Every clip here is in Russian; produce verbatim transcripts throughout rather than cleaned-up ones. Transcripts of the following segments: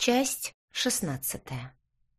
Часть шестнадцатая.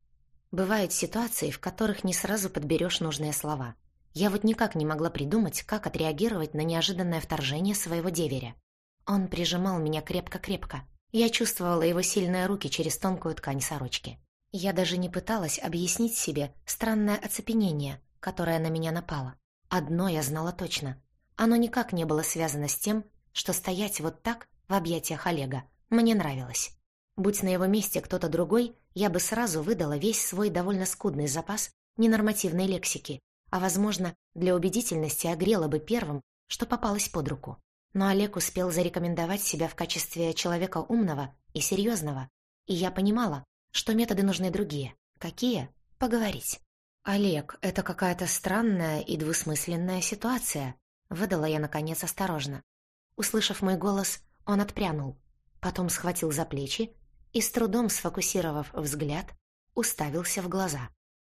Бывают ситуации, в которых не сразу подберешь нужные слова. Я вот никак не могла придумать, как отреагировать на неожиданное вторжение своего деверя. Он прижимал меня крепко-крепко. Я чувствовала его сильные руки через тонкую ткань сорочки. Я даже не пыталась объяснить себе странное оцепенение, которое на меня напало. Одно я знала точно. Оно никак не было связано с тем, что стоять вот так в объятиях Олега мне нравилось. Будь на его месте кто-то другой, я бы сразу выдала весь свой довольно скудный запас ненормативной лексики, а, возможно, для убедительности огрела бы первым, что попалось под руку. Но Олег успел зарекомендовать себя в качестве человека умного и серьезного, и я понимала, что методы нужны другие. Какие? Поговорить. «Олег, это какая-то странная и двусмысленная ситуация», — выдала я, наконец, осторожно. Услышав мой голос, он отпрянул, потом схватил за плечи и, с трудом сфокусировав взгляд, уставился в глаза.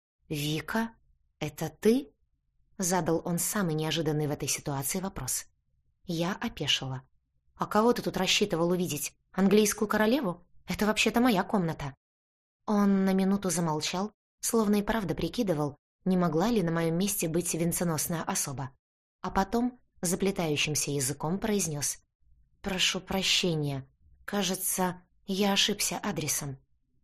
«Вика, это ты?» — задал он самый неожиданный в этой ситуации вопрос. Я опешила. «А кого ты тут рассчитывал увидеть? Английскую королеву? Это вообще-то моя комната». Он на минуту замолчал, словно и правда прикидывал, не могла ли на моем месте быть венценосная особа. А потом заплетающимся языком произнес: «Прошу прощения. Кажется, я ошибся адресом».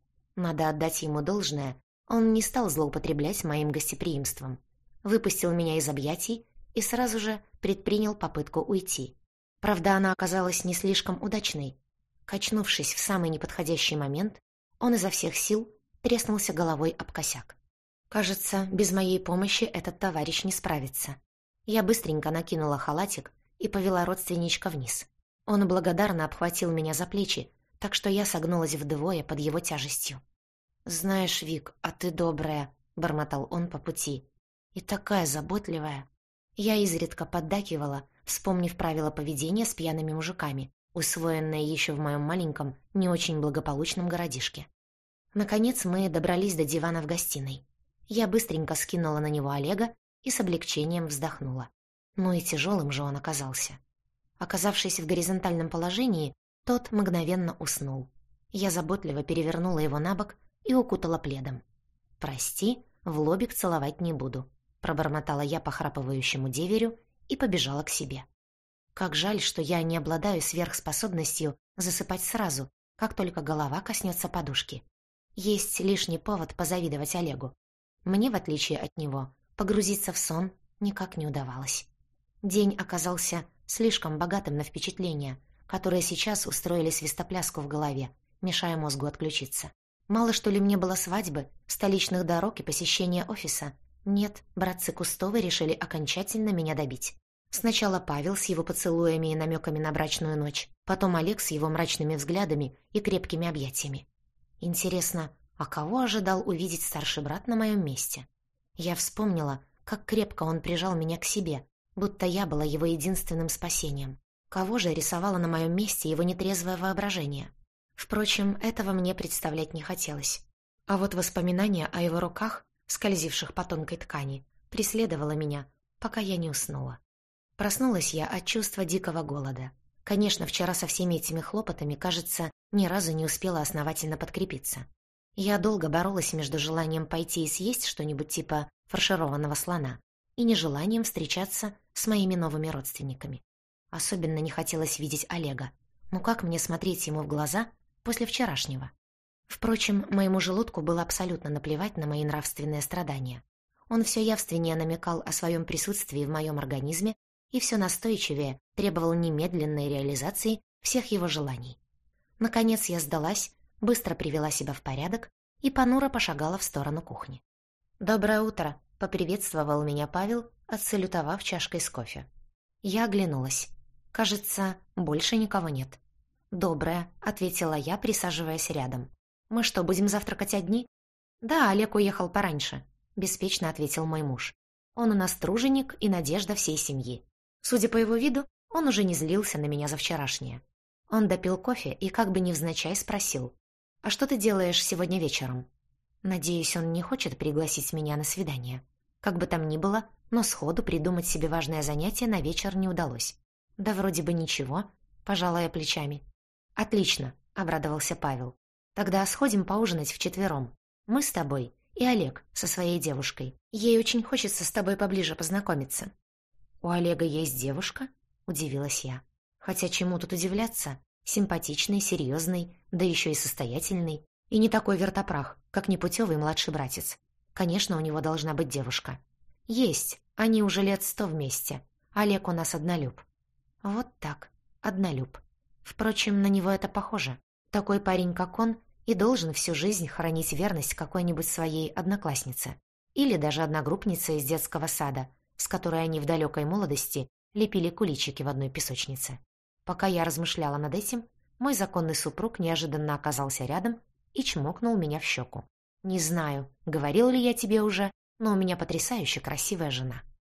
Надо отдать ему должное, он не стал злоупотреблять моим гостеприимством. Выпустил меня из объятий и сразу же предпринял попытку уйти. Правда, она оказалась не слишком удачной. Качнувшись в самый неподходящий момент, он изо всех сил треснулся головой об косяк. Кажется, без моей помощи этот товарищ не справится. Я быстренько накинула халатик и повела родственничка вниз. Он благодарно обхватил меня за плечи, так что я согнулась вдвое под его тяжестью. «Знаешь, Вик, а ты добрая», — бормотал он по пути. «И такая заботливая». Я изредка поддакивала, вспомнив правила поведения с пьяными мужиками, усвоенные еще в моем маленьком, не очень благополучном городишке. Наконец мы добрались до дивана в гостиной. Я быстренько скинула на него Олега и с облегчением вздохнула. Ну и тяжелым же он оказался. Оказавшись в горизонтальном положении, тот мгновенно уснул. Я заботливо перевернула его на бок и укутала пледом. «Прости, в лобик целовать не буду», — пробормотала я похрапывающему деверю и побежала к себе. Как жаль, что я не обладаю сверхспособностью засыпать сразу, как только голова коснется подушки. Есть лишний повод позавидовать Олегу. Мне, в отличие от него, погрузиться в сон никак не удавалось. День оказался слишком богатым на впечатления, которые сейчас устроили свистопляску в голове, мешая мозгу отключиться. Мало что ли мне было свадьбы, столичных дорог и посещения офиса? Нет, братцы Кустовы решили окончательно меня добить. Сначала Павел с его поцелуями и намеками на брачную ночь, потом Олег с его мрачными взглядами и крепкими объятиями. Интересно, а кого ожидал увидеть старший брат на моем месте? Я вспомнила, как крепко он прижал меня к себе, будто я была его единственным спасением. Кого же рисовало на моем месте его нетрезвое воображение? Впрочем, этого мне представлять не хотелось. А вот воспоминание о его руках, скользивших по тонкой ткани, преследовало меня, пока я не уснула. Проснулась я от чувства дикого голода. Конечно, вчера со всеми этими хлопотами, кажется, ни разу не успела основательно подкрепиться. Я долго боролась между желанием пойти и съесть что-нибудь типа фаршированного слона и нежеланием встречаться с моими новыми родственниками. Особенно не хотелось видеть Олега. Ну как мне смотреть ему в глаза после вчерашнего? Впрочем, моему желудку было абсолютно наплевать на мои нравственные страдания. Он все явственнее намекал о своем присутствии в моем организме и все настойчивее требовал немедленной реализации всех его желаний. Наконец я сдалась, быстро привела себя в порядок и понуро пошагала в сторону кухни. «Доброе утро!» — поприветствовал меня Павел, отсалютовав чашкой с кофе. Я оглянулась. Кажется, больше никого нет. «Доброе», — ответила я, присаживаясь рядом. «Мы что, будем завтракать одни?» «Да, Олег уехал пораньше», — беспечно ответил мой муж. «Он у нас труженик и надежда всей семьи». Судя по его виду, он уже не злился на меня за вчерашнее. Он допил кофе и как бы невзначай спросил: «А что ты делаешь сегодня вечером?» Надеюсь, он не хочет пригласить меня на свидание. Как бы там ни было, но сходу придумать себе важное занятие на вечер не удалось. «Да вроде бы ничего», — пожала я плечами. «Отлично», — обрадовался Павел. Тогда сходим поужинать вчетвером. Мы с тобой и Олег со своей девушкой. Ей очень хочется с тобой поближе познакомиться». «У Олега есть девушка?» — удивилась я. «Хотя чему тут удивляться? Симпатичный, серьезный, да еще и состоятельный. И не такой вертопрах, как непутевый младший братец. Конечно, у него должна быть девушка». «Есть. Они уже лет сто вместе. Олег у нас однолюб». «Вот так. Однолюб. Впрочем, на него это похоже. Такой парень, как он, и должен всю жизнь хранить верность какой-нибудь своей однокласснице. Или даже одногруппнице из детского сада, с которой они в далекой молодости лепили куличики в одной песочнице». Пока я размышляла над этим, мой законный супруг неожиданно оказался рядом и чмокнул меня в щеку. «Не знаю, говорил ли я тебе уже, но у меня потрясающе красивая жена».